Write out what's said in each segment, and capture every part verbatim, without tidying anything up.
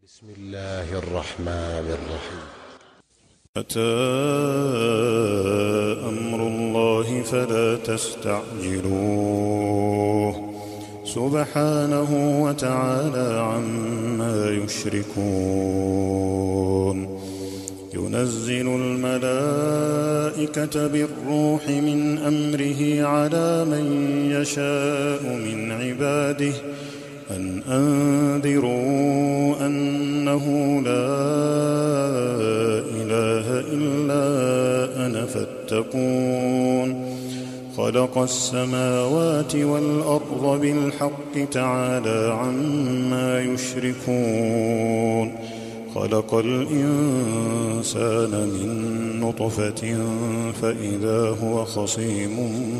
بسم الله الرحمن الرحيم. أتى أمر الله فلا تستعجلوه سبحانه وتعالى عما يشركون. ينزل الملائكة بالروح من أمره على من يشاء من عباده أن أنذروا أنه لا إله إلا أنا فاتقون. خلق السماوات والأرض بالحق تعالى عما يشركون. خلق الإنسان من نطفة فإذا هو خصيم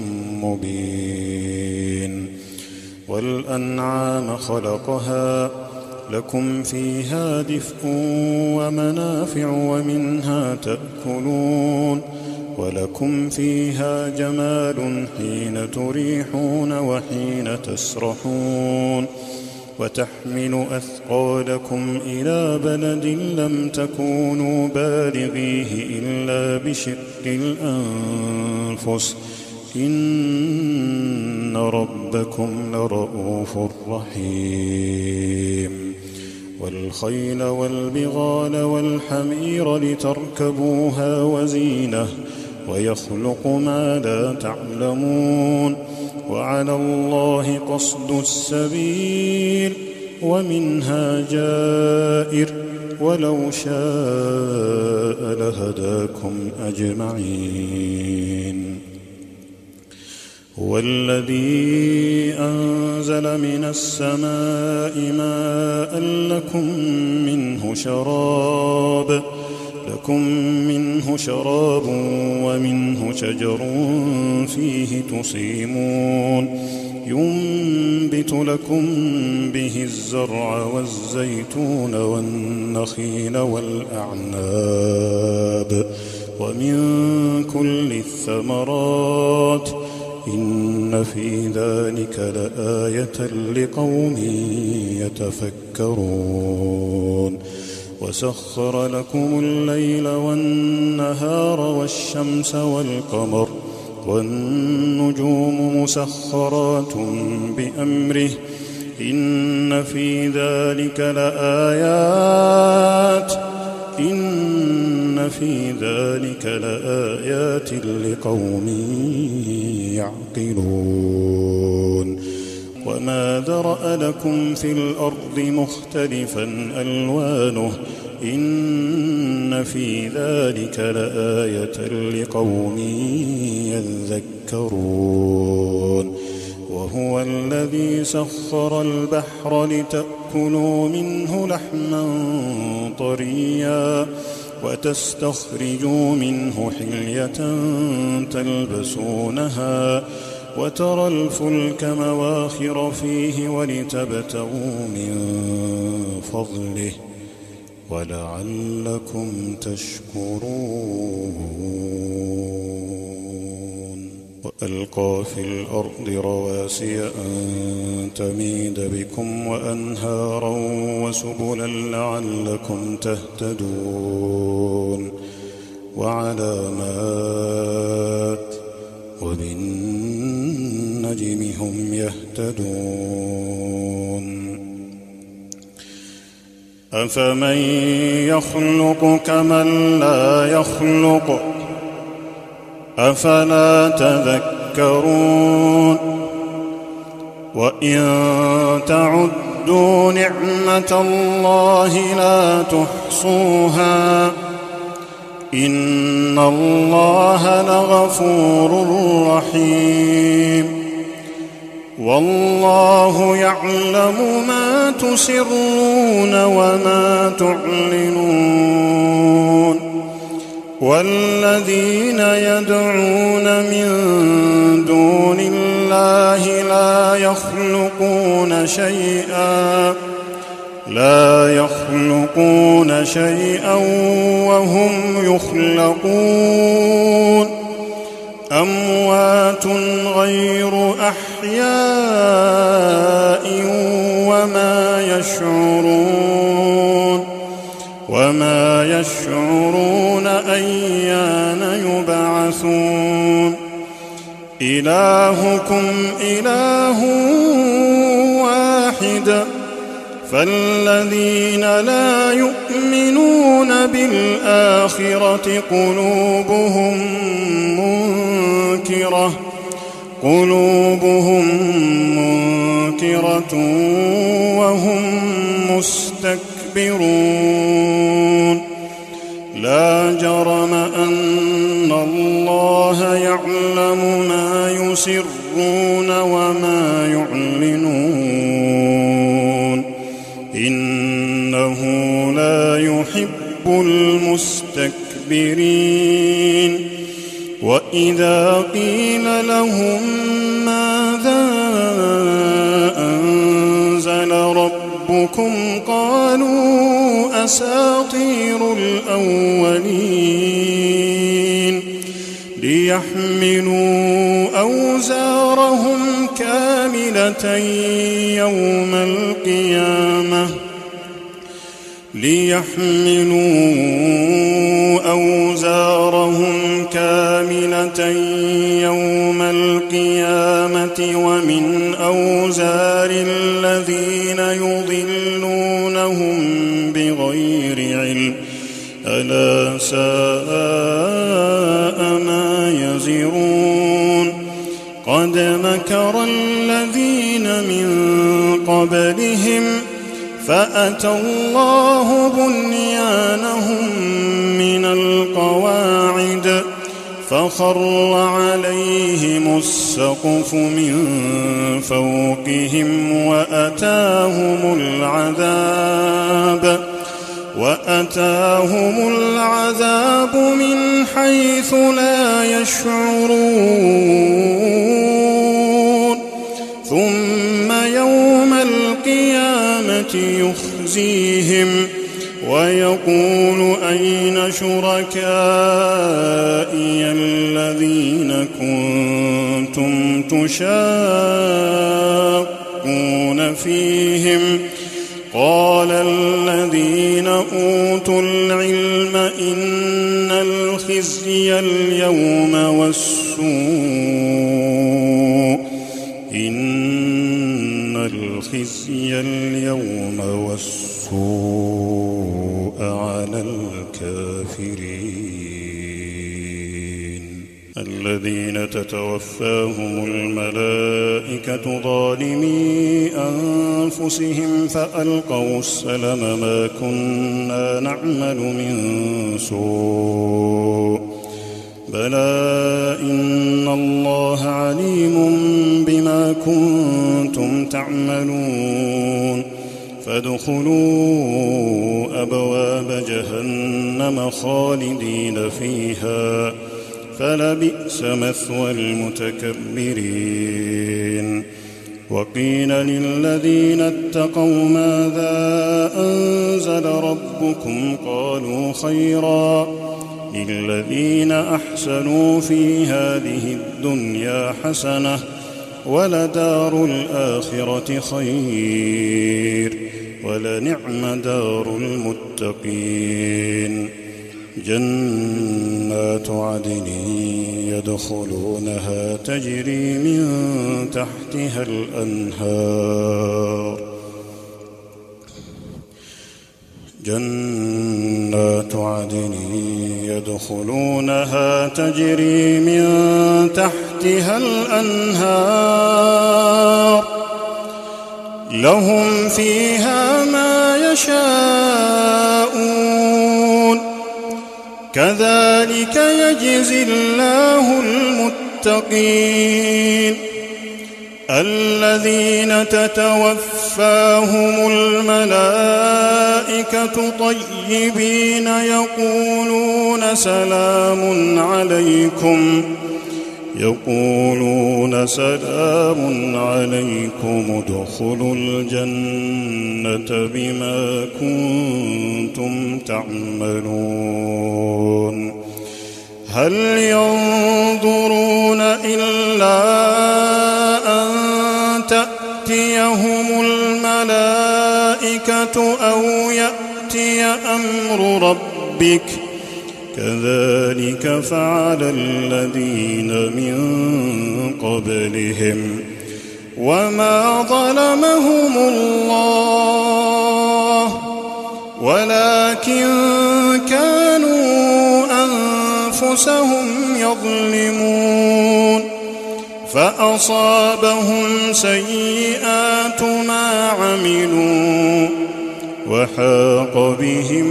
مبين. والأنعام خلقها لكم فيها دفء ومنافع ومنها تأكلون. ولكم فيها جمال حين تريحون وحين تسرحون. وتحمل أثقالكم إلى بلد لم تكونوا بالغيه إلا بشق الأنفس إن ربكم لرؤوف رحيم. والخيل والبغال والحمير لتركبوها وزينة ويخلق ما لا تعلمون. وعلى الله قصد السبيل ومنها جائر ولو شاء لهداكم أجمعين. هو الذي أنزل من السماء ماء لكم منه شراب لكم منه شراب ومنه شجر فيه تصيمون. ينبت لكم به الزرع والزيتون والنخيل والأعناب ومن كل الثمرات إن في ذلك لآية لقوم يتفكرون. وسخر لكم الليل والنهار والشمس والقمر والنجوم مسخرات بأمره إن في ذلك لآيات إن في ذلك لآيات لقوم يعقلون. وما ذرأ لكم في الأرض مختلفا ألوانه إن في ذلك لآية لقوم يذكرون. وهو الذي سخر البحر لتأكلوا منه لحما طريا وتستخرجوا منه حلية تلبسونها وترى الفلك مواخر فيه ولتبتغوا من فضله ولعلكم تشكرون. وألقى في الأرض رواسي أن تميد بكم وأنهارا وسبلا لعلكم تهتدون. وعلامات وبالنجم هم يهتدون. أفمن يخلق كمن لا يخلق أفلا تذكرون. وإن تعدوا نعمة الله لا تحصوها إن الله لغفور رحيم. والله يعلم ما تسرون وما تعلنون. والذين يدعون من دون الله لا يخلقون شيئا لا يخلقون شيئا وهم يخلقون. أموات غير أحياء وما يشعرون وما يشعرون أيان يبعثون إلهكم إله واحد فالذين لا يؤمنون بالآخرة قلوبهم منكرة قلوبهم منكرة وهم مستكبرون لا جرم أن الله يعلم ما يسرون وما يعلنون إنه لا يحب المستكبرين وإذا قيل لهم ماذا أنزل ربكم قالوا أساطير الأولين ليحملوا أوزارهم كاملة يوم القيامة ليحملوا أوزارهم كاملة يوم القيامة ومن أوزار الذين يضلونهم بغير علم ألا ساء ما يزرون قد مكر الذين من قبلهم فأتى الله بنيانهم من القواعد فخر عليهم السقف من فوقهم وأتاهم العذاب وأتاهم العذاب من حيث لا يشعرون ثم يوم القيامة يخزيهم ويقول أين شركائي الذين كنتم تشاقون فيهم قال الذين أوتوا العلم إن الخزي اليوم والسوء إن الخزي اليوم والسوء على الكافرين الذين تتوفاهم الملائكة ظالمي أنفسهم فألقوا السلم ما كنا نعمل من سوء بلى إن الله عليم بما كنتم تعملون فادخلوا أبواب جهنم خالدين فيها فلبئس مثوى المتكبرين وقيل للذين اتقوا ماذا أنزل ربكم قالوا خيرا للذين أحسنوا في هذه الدنيا حسنة ولدار الآخرة خير ولنعم دار المتقين جنات عدن يدخلونها تجري من تحتها الأنهار جنات عدن يدخلونها تجري من تحتها الأنهار لهم فيها ما يشاءون كذلك يجزي الله المتقين الذين تتوفاهم الملائكة طيبين يقولون سلام عليكم يقولون سلام عليكم ادخلوا الجنة بما كنتم تعملون هل ينظرون إلا أن تأتيهم الملائكة أو يأتي يأتي أمر ربك كذلك فعل الذين من قبلهم وما ظلمهم الله ولكن كانوا أنفسهم يظلمون فأصابهم سيئات ما عملوا وحاق بهم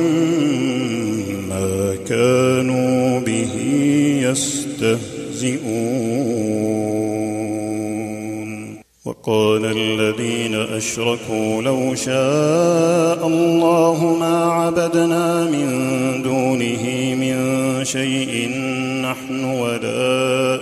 ما كانوا به يستهزئون وقال الذين أشركوا لو شاء الله ما عبدنا من دونه من شيء نحن ولا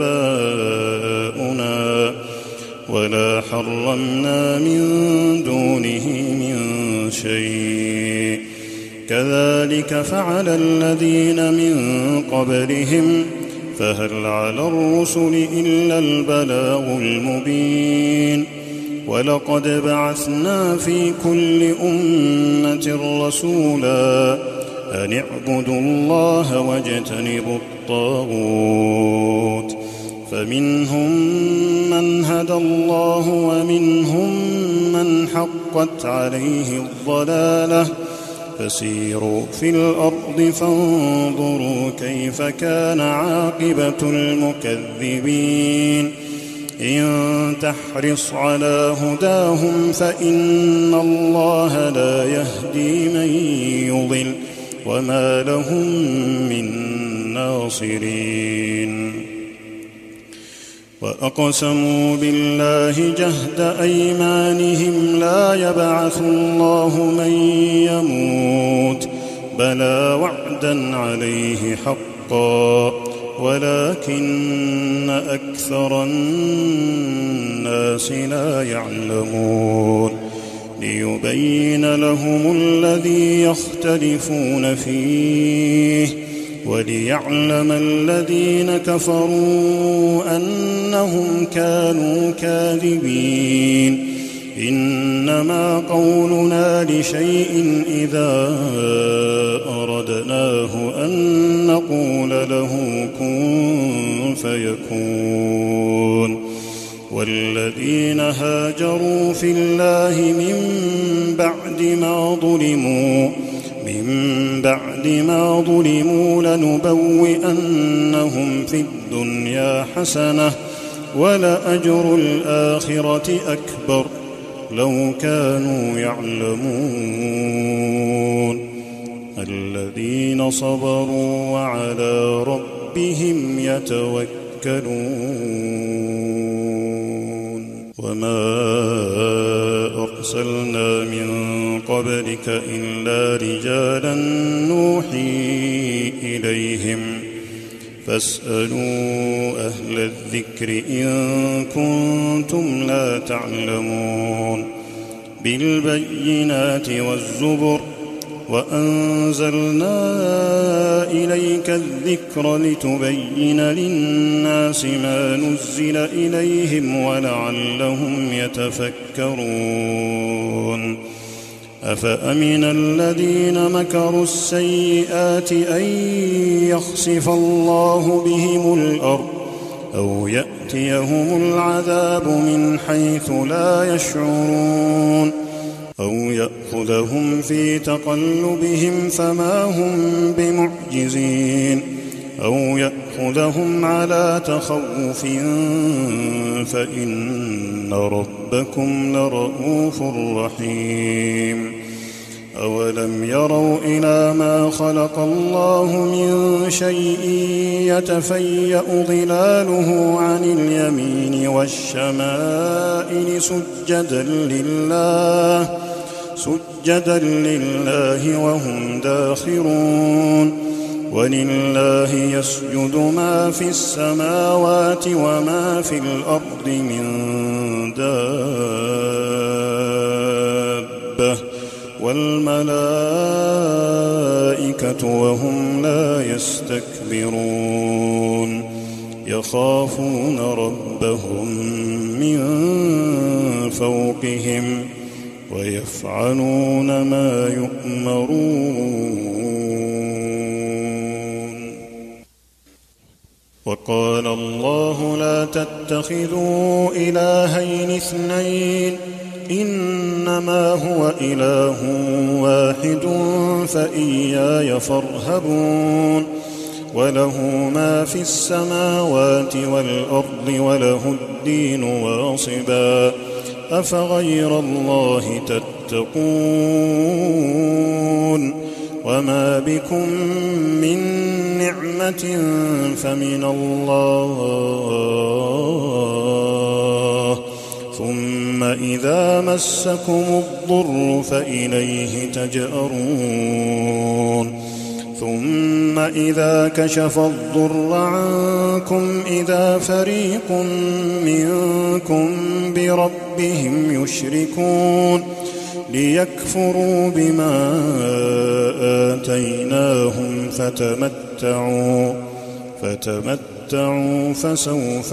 آباؤنا ولا حرمنا من دونه من شيء كذلك فعل الذين من قبلهم فهل على الرسل إلا البلاغ المبين ولقد بعثنا في كل أمة رسولا أن اعبدوا الله واجتنبوا الطاغوت فمنهم من هدى الله ومنهم من حقت عليه الضلالة فسيروا في الأرض فانظروا كيف كان عاقبة المكذبين إن تحرص على هداهم فإن الله لا يهدي من يضل وما لهم من ناصرين وأقسموا بالله جهد أيمانهم لا يبعث الله من يموت بلى وعدا عليه حقا ولكن أكثر الناس لا يعلمون ليبين لهم الذي يختلفون فيه وليعلم الذين كفروا أنهم كانوا كاذبين إنما قولنا لشيء إذا أردناه أن نقول له كن فيكون والذين هاجروا في الله من بعد ما ظلموا من بعد ما ظلموا لنبوئنهم في الدنيا حسنة ولأجر الآخرة أكبر لو كانوا يعلمون الذين صبروا وعلى ربهم يتوكلون وما أرسلنا من قبلك إلا رجالا نوحي إليهم فاسألوا أهل الذكر إن كنتم لا تعلمون بالبينات والزبر وأنزلنا إليك الذكر لتبين للناس ما نزل إليهم ولعلهم يتفكرون أفأمن الذين مكروا السيئات أن يخسف الله بهم الأرض أو يأتيهم العذاب من حيث لا يشعرون أو يأخذهم في تقلبهم فما هم بمعجزين أو يأخذهم على تخوف فإن ربكم لرؤوف رحيم أولم يروا إلى ما خلق الله من شيء يتفيأ ظلاله عن اليمين والشمائل سجدا لله سجدا لله وهم داخرون ولله يسجد ما في السماوات وما في الأرض من دابة والملائكة وهم لا يستكبرون يخافون ربهم من فوقهم ويفعلون ما يؤمرون. وقال الله لا تتخذوا إلهين اثنين إنما هو إله واحد فإياي فارهبون. وله ما في السماوات والأرض وله الدين واصبا أفغير الله تتقون. وما بكم من نعمة فمن الله ثم إذا مسكم الضر فإليه تجأرون. ثم إذا كشف الضر عنكم إذا فريق منكم بربهم يشركون ليكفروا بما آتيناهم فتمتعوا فتمتعوا فسوف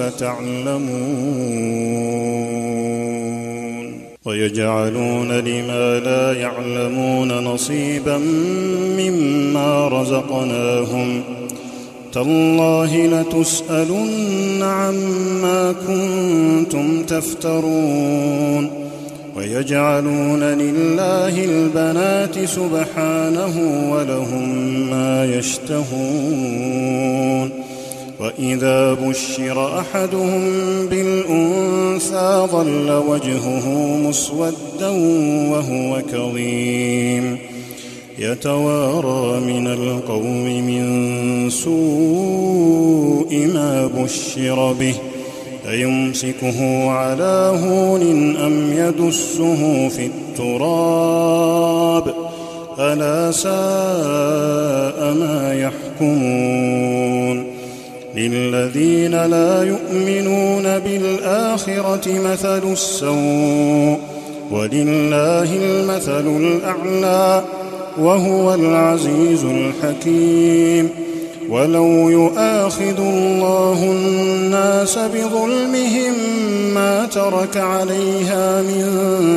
تعلمون. ويجعلون لما لا يعلمون نصيبا مما رزقناهم تالله لتسألن عما كنتم تفترون. ويجعلون لله البنات سبحانه ولهم ما يشتهون. وإذا بشر أحدهم بالأنثى ظل وجهه مسودا وهو كظيم يتوارى من القوم من سوء ما بشر به أيمسكه على هون أم يدسه في التراب ألا ساء ما يحكمون. للذين لا يؤمنون بالآخرة مثل السوء ولله المثل الأعلى وهو العزيز الحكيم. ولو يؤاخذ الله الناس بظلمهم ما ترك عليها من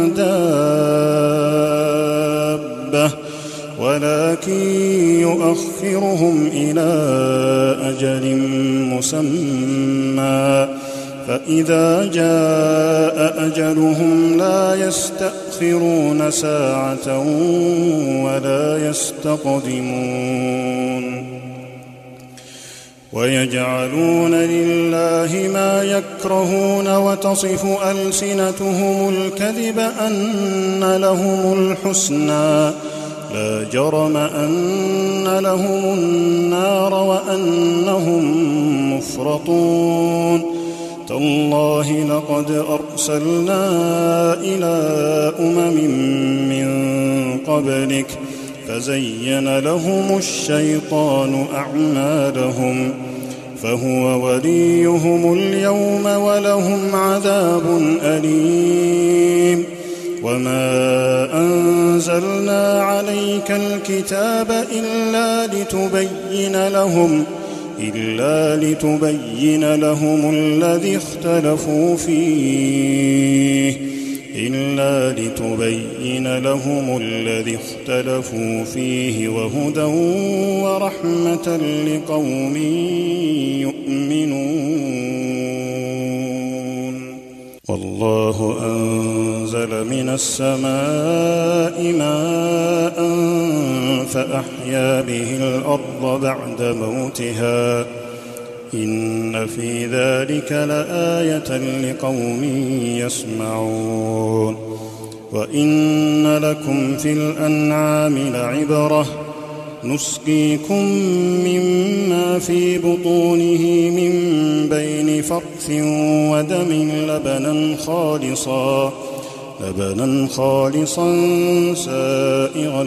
دابة ولكن يؤخرهم إلى أجل مسمى فإذا جاء أجلهم لا يستأخرون ساعة ولا يستقدمون. ويجعلون لله ما يكرهون وتصف ألسنتهم الكذب أن لهم الحسنى لا جرم أن لهم النار وأنهم مفرطون. تالله لقد أرسلنا إلى أمم من قبلك فزين لهم الشيطان أعمالهم فهو وليهم اليوم ولهم عذاب أليم. وما أنزلنا عليك الكتاب إلا لتبين لهم إلا لتبين لهم الذي اختلفوا فيه إلا لتبين لهم الذي اختلفوا فيه وهدى ورحمة لقوم يؤمنون. والله أنزل من السماء ماء فأحيا به الأرض بعد موتها إن في ذلك لآية لقوم يسمعون. وإن لكم في الأنعام لعبرة نسقيكم مما في بطونه من بين فرث ودم لبنا خالصا لبنا خالصا سائغا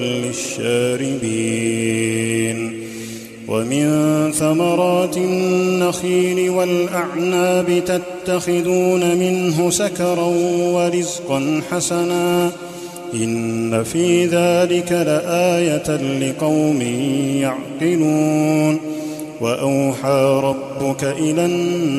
للشاربين. ومن ثمرات النخيل والأعناب تتخذون منه سكرا ورزقا حسنا إن في ذلك لآية لقوم يعقلون. وأوحى ربك إلى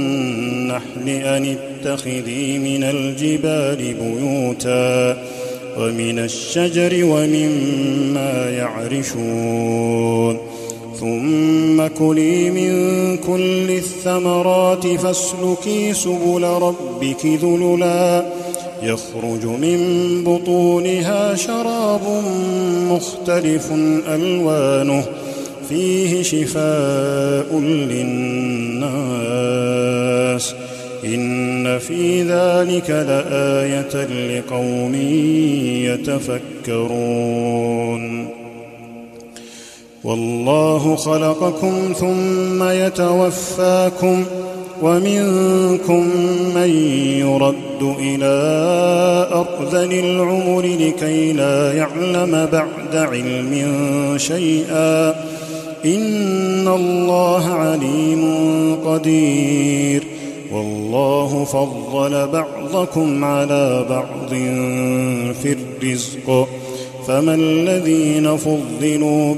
النحل أن اتخذي من الجبال بيوتا ومن الشجر ومما يعرشون ثم كلي من كل الثمرات فاسلكي سبل ربك ذللا يخرج من بطونها شراب مختلف ألوانه فيه شفاء للناس إن في ذلك لآية لقوم يتفكرون والله خلقكم ثم يتوفاكم ومنكم من يرد إلى أرذل العمر لكي لا يعلم بعد علم شيئا إن الله عليم قدير والله فضل بعضكم على بعض في الرزق فما الذين فضلوا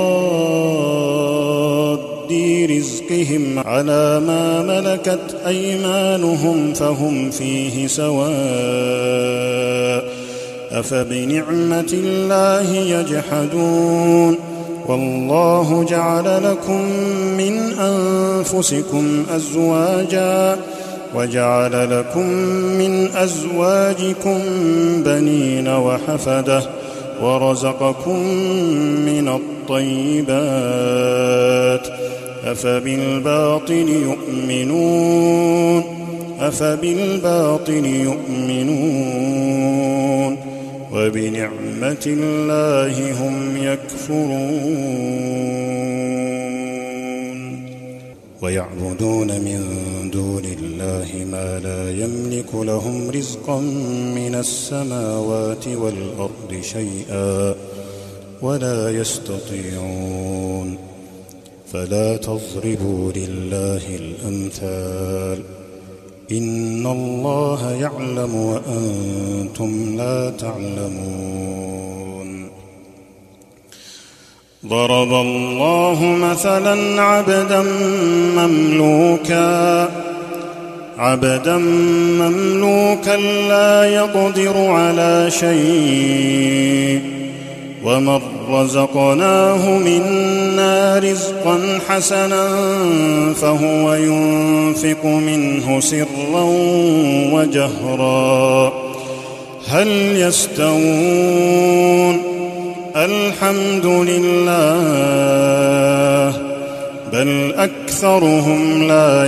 براد رزقهم على ما ملكت أيمانهم فهم فيه سواء أفبنعمة الله يجحدون والله جعل لكم من أنفسكم أزواجا وجعل لكم من أزواجكم بنين وحفدة ورزقكم من الطيبات أفبالباطل يؤمنون أفبالباطل يؤمنون وبنعمة الله هم يكفرون ويعبدون من دون الله ما لا يملك لهم رزقا من السماوات والأرض شيئا ولا يستطيعون فلا تضربوا لله الأمثال إن الله يعلم وأنتم لا تعلمون ضرب الله مثلا عبدا مملوكا عبدا مملوكا لا يقدر على شيء ومن رزقناه منا رزقا حسنا فهو ينفق منه سرا وجهرا هل يستوون الحمد لله بل أكثرهم لا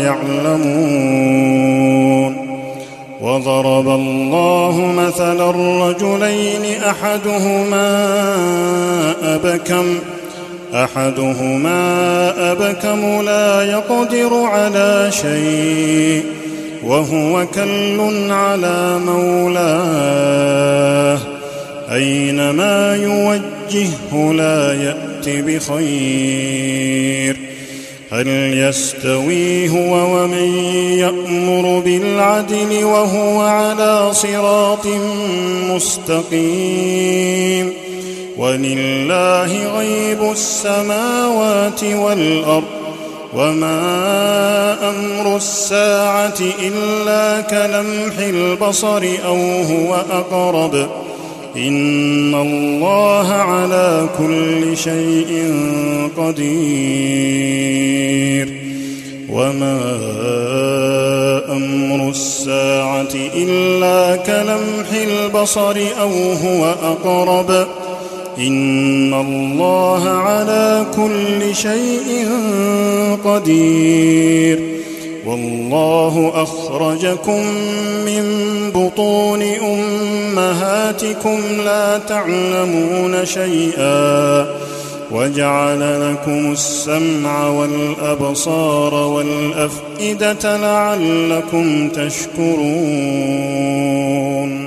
يعلمون وضرب الله مثلا الرجلين أحدهما أبكم أحدهما أبكم لا يقدر على شيء وهو كل على مولاه أينما يوجهه لا يأت بخير هل يستوي هو ومن يأمر بالعدل وهو على صراط مستقيم ولله غيب السماوات والأرض وما أمر الساعة إلا كلمح البصر أو هو أقرب إن الله على كل شيء قدير وما أمر الساعة إلا كلمح البصر أو هو أقرب إن الله على كل شيء قدير والله أخرجكم من بطون أمهاتكم لا تعلمون شيئا وجعل لكم السمع والأبصار والأفئدة لعلكم تشكرون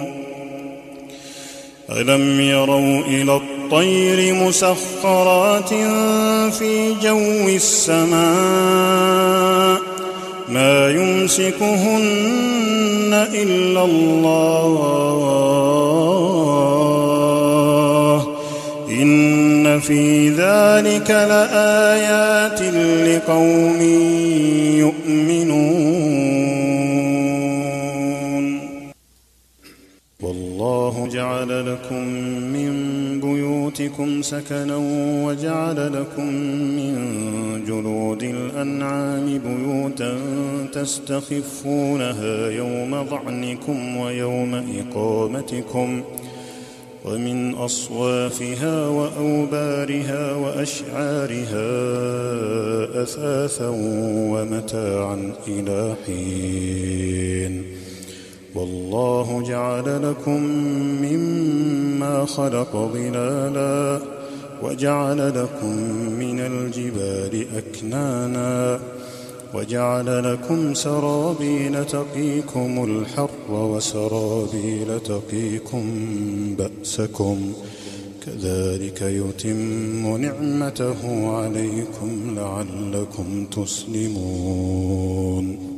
ألم يروا إلى الطير مسخرات في جو السماء ما يمسكهن إلا الله إن في ذلك لآيات لقوم يؤمنون والله جعل لكم من بيوتكم سكنا وجعل لكم من جلود الأنعام بيوتا تستخفونها يوم ظعنكم ويوم إقامتكم ومن أصوافها وأوبارها وأشعارها أثاثا ومتاعا إلى حين والله جعل لكم مما خلق ظلالا وجعل لكم من الجبال أكنانا وجعل لكم سرابيل تقيكم الحر وسرابيل تقيكم بأسكم كذلك يتم نعمته عليكم لعلكم تسلمون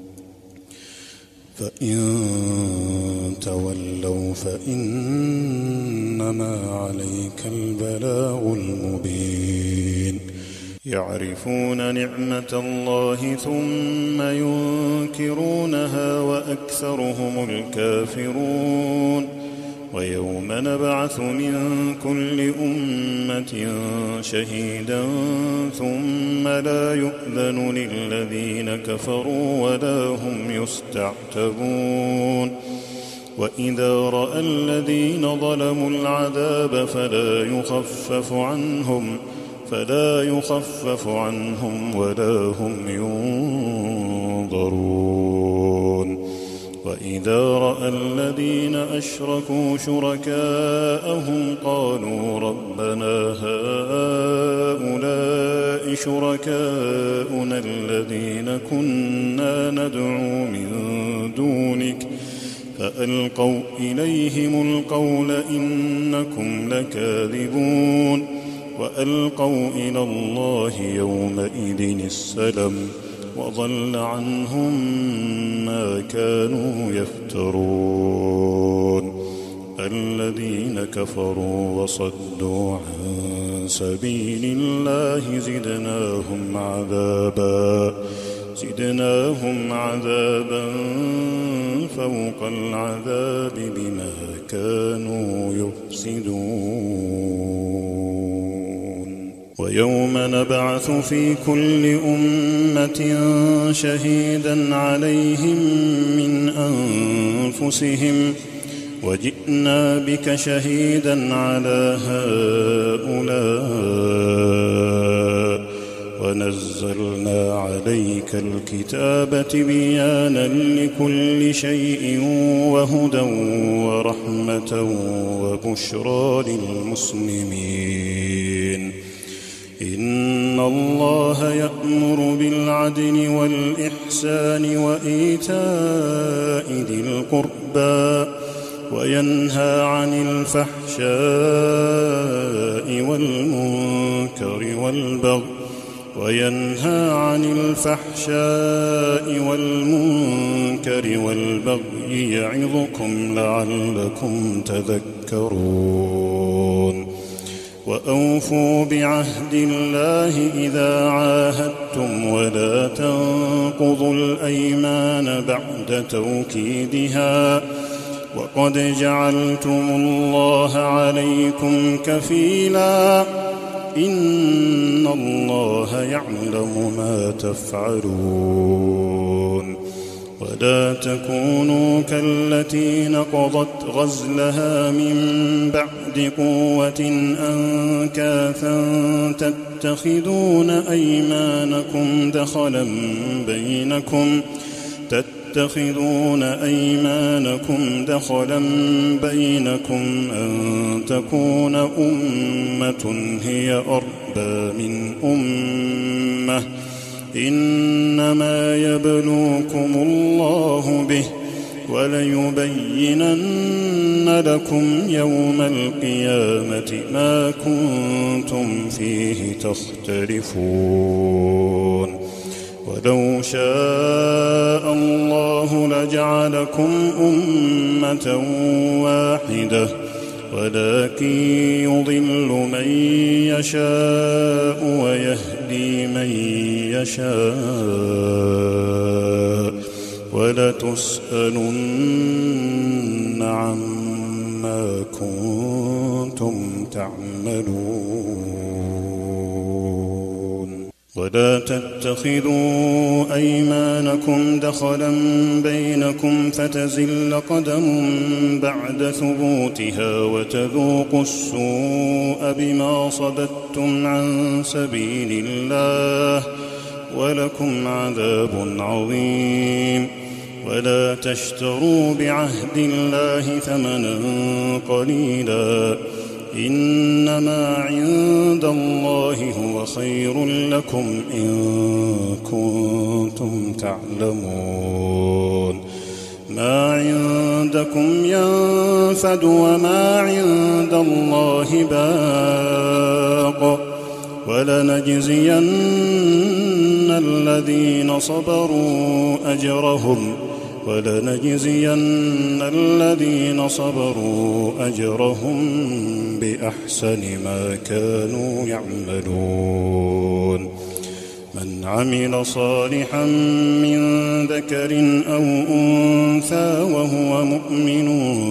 فإن تولوا فإنما عليك البلاغ المبين يعرفون نعمة الله ثم ينكرونها وأكثرهم الكافرون ويوم نبعث من كل أمة شهيدا ثم لا يؤذن للذين كفروا ولا هم يستعتبون وإذا رأى الذين ظلموا العذاب فلا يخفف عنهم فلا يخفف عنهم ولا هم ينظرون وإذا رأى الذين أشركوا شركاءهم قالوا ربنا هؤلاء شركاؤنا الذين كنا ندعو من دونك فألقوا إليهم القول إنكم لكاذبون وألقوا إلى الله يومئذ السلم وضل عنهم ما كانوا يفترون الذين كفروا وصدوا عن سبيل الله زدناهم عذابا زدناهم عذابا فوق العذاب بما كانوا يفسدون ويوم نبعث في كل أمة شهيدا عليهم من أنفسهم وجئنا بك شهيدا على هؤلاء ونزلنا عليك الكتاب تبيانا لكل شيء وهدى ورحمة وبشرى للمسلمين إن الله يأمر بالعدل والإحسان وإيتاء ذي القربى وينهى عن الفحشاء والمنكر والبغي وينهى عن الفحشاء والمنكر والبغي يعظكم لعلكم تذكرون وأوفوا بعهد الله إذا عاهدتم ولا تنقضوا الأيمان بعد توكيدها وقد جعلتم الله عليكم كفيلا إن الله يعلم ما تفعلون ولا تكونوا كالتي نقضت غزلها من بعد قوة أنكاثا تتخذون أيمانكم دخلا بينكم تتخذون أيمانكم دخلا بينكم أن تكون أمة هي أربى من أمة إنما يبلوكم الله به وليبينن لكم يوم القيامة ما كنتم فيه تختلفون ولو شاء الله لجعلكم أمة واحدة ولكن يضل من يشاء ويهدي من يشاء ولتسألن عما كنتم تعملون. ولا تتخذوا أيمانكم دخلا بينكم فتزل قدم بعد ثبوتها وتذوقوا السوء بما صددتم عن سبيل الله ولكم عذاب عظيم. ولا تشتروا بعهد الله ثمنا قليلا إنما عند الله هو خير لكم إن كنتم تعلمون. ما عندكم ينفد وما عند الله باق ولنجزين الذين صبروا أجرهم ولنجزين الذين صبروا أجرهم بأحسن ما كانوا يعملون. من عمل صالحا من ذكر أو أنثى وهو مؤمن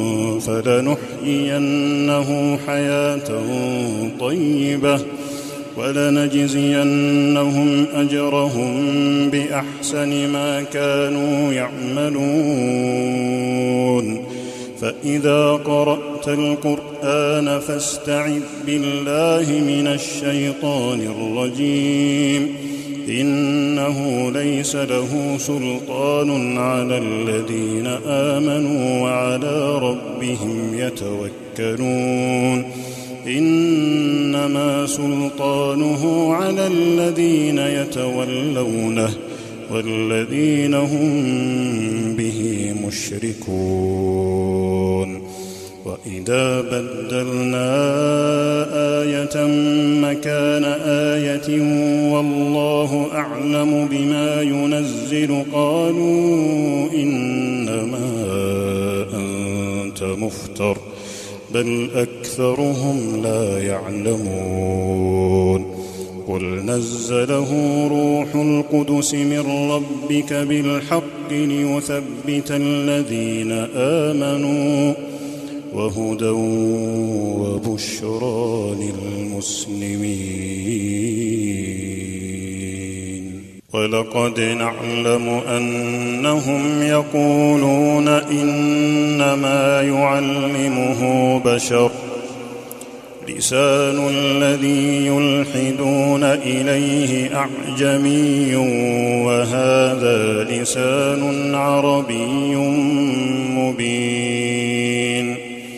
فلنحيينه حياة طيبة ولنجزينهم أجرهم بأحسن ما كانوا يعملون. فإذا قرأت القرآن فاستعذ بالله من الشيطان الرجيم إنه ليس له سلطان على الذين آمنوا وعلى ربهم يتوكلون. إنما سلطانه على الذين يتولونه والذين هم به مشركون. وإذا بدلنا آية مكان آية والله أعلم بما ينزل قالوا إنما أنت مفتر بل أكثرهم لا يعلمون. قل نزله روح القدس من ربك بالحق ليثبت الذين آمنوا وهدى وبشرى للمسلمين. ولقد نعلم أنهم يقولون إنما يعلمه بشر لسان الذي يلحدون إليه أعجمي وهذا لسان عربي مبين.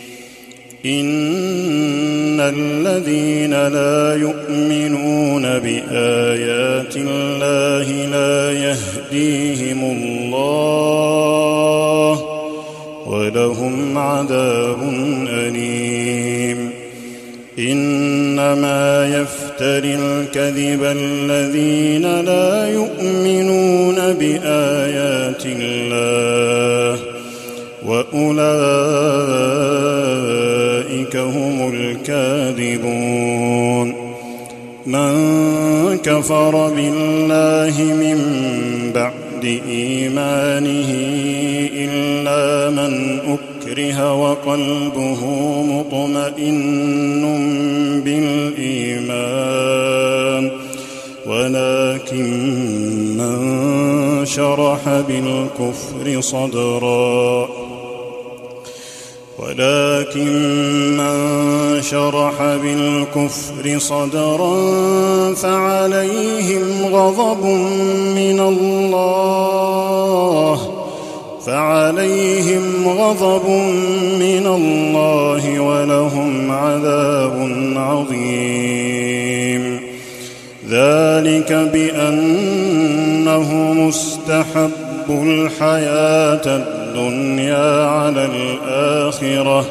إن الذين لا يؤمنون بآيات الله لا يهديهم الله ولهم عذاب أليم. إنما يفتري الكذب الذين لا يؤمنون بآيات الله وأولئك هم الكاذبون. من كفر بالله من بعد إيمانه إلا من أكره وقلبه مطمئن بالإيمان ولكن من شرح بالكفر صدرا ولكن من شرح بالكفر صدرا فعليهم غضب من الله فعليهم غضب من الله ولهم عذاب عظيم. ذلك بأنه مستحب الحياة الدنيا على الآخرة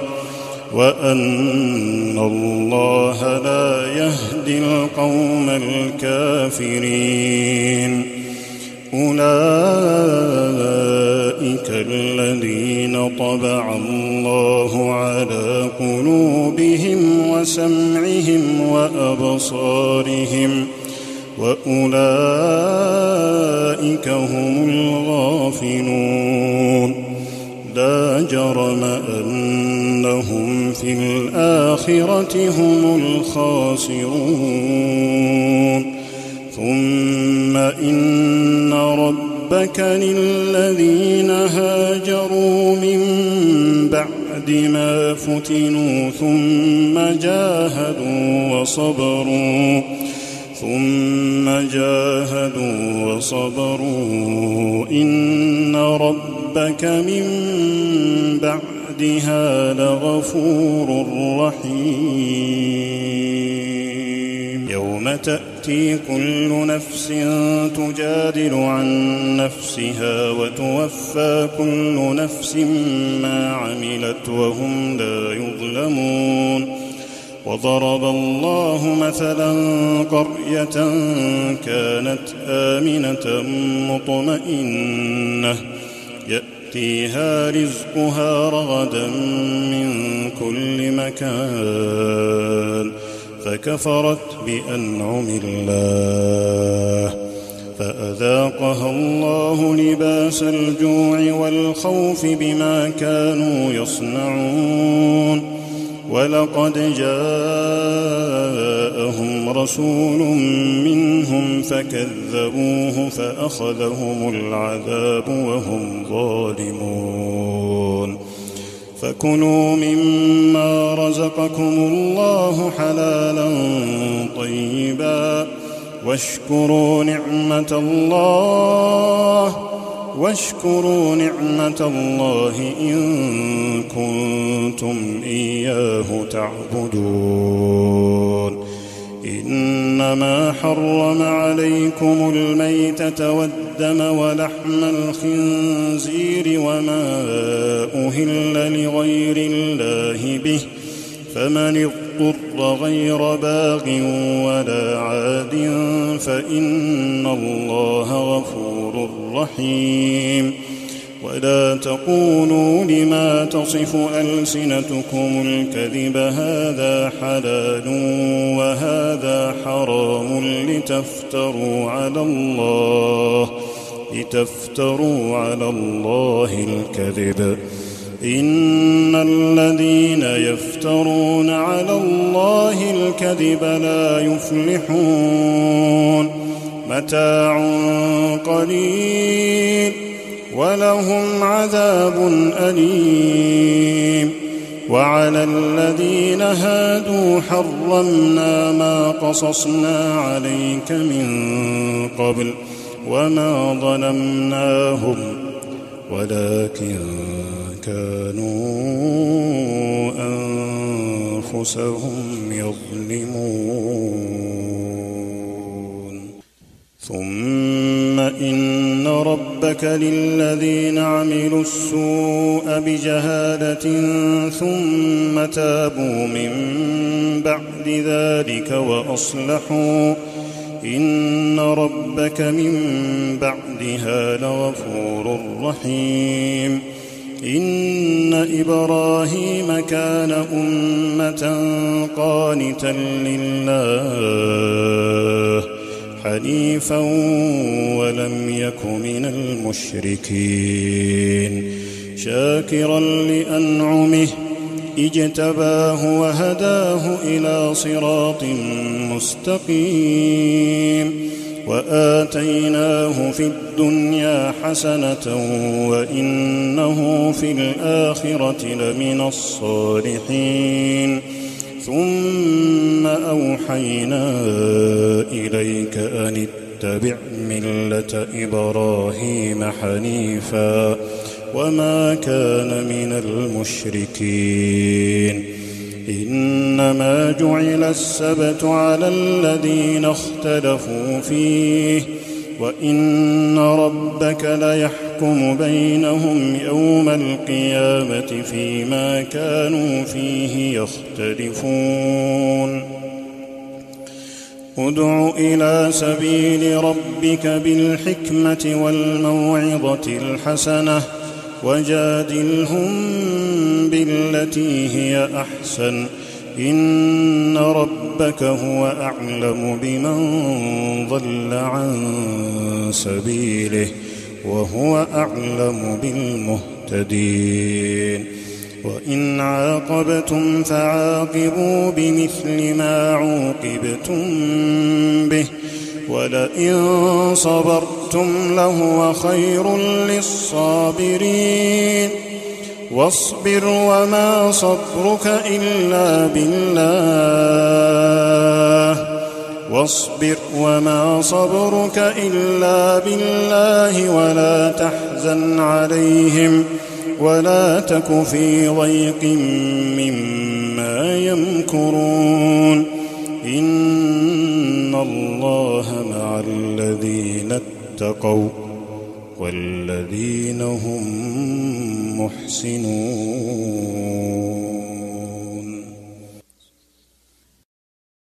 وأن الله لا يهدي القوم الكافرين. أولئك الذين طبع الله على قلوبهم وسمعهم وأبصارهم وأولئك هم الغافلون. لا جرم أنهم وفي الآخرة هم الخاسرون ثم إن ربك للذين هاجروا من بعد ما فتنوا ثم جاهدوا وصبروا ثم جاهدوا وصبروا إن ربك من بعدها لغفور رحيم يوم تأتي كل نفس تجادل عن نفسها وتوفى كل نفس ما عملت وهم لا يظلمون وضرب الله مثلا قرية كانت آمنة مطمئنة يأتيها رزقها رغدا من كل مكان فكفرت بأنعم الله فأذاقها الله لباس الجوع والخوف بما كانوا يصنعون ولقد جاءهم رسول منهم فكذبوه فأخذهم العذاب وهم ظالمون فكلوا مما رزقكم الله حلالا طيبا واشكروا نعمة الله واشكروا نعمة الله إن كنتم إياه تعبدون إنما حرم عليكم الميتة والدم ولحم الخنزير وما أهل لغير الله به فمن اضطر غير باغ ولا عاد فإن الله غفور رحيم ولا تقولوا لما تصف ألسنتكم الكذب هذا حلال وهذا حرام لتفتروا على الله لتفتروا على الله الكذب إن الذين يفترون على الله الكذب لا يفلحون متاع قليل ولهم عذاب أليم وعلى الذين هادوا حرمنا ما قصصنا عليك من قبل وما ظلمناهم ولكن كانوا أنفسهم يظلمون ثم إن ربك للذين عملوا السوء بجهالة ثم تابوا من بعد ذلك وأصلحوا إن ربك من بعدها لغفور رحيم إن إبراهيم كان أمة قانتا لله حنيفا ولم يك من المشركين شاكرا لأنعمه اجتباه وهداه إلى صراط مستقيم وآتيناه في الدنيا حسنة وإنه في الآخرة لمن الصالحين ثم أوحينا إليك أن اتبع ملة إبراهيم حنيفا وما كان من المشركين إنما جعل السبت على الذين اختلفوا فيه وإن ربك ليحكم بينهم يوم القيامة فيما كانوا فيه يختلفون ادع إلى سبيل ربك بالحكمة والموعظة الحسنة وجادلهم بالتي هي أحسن إن ربك هو أعلم بمن ضل عن سبيله وهو أعلم بالمهتدين وإن عاقبتم فعاقبوا بمثل ما عوقبتم به ولئن صبرتم لهو خير للصابرين واصبر وما صبرك إلا بالله واصبر وما صبرك إلا بالله ولا تحزن عليهم ولا تك في ضيق مما يمكرون إن الله مع الذين اتقوا والذين هم محسنون.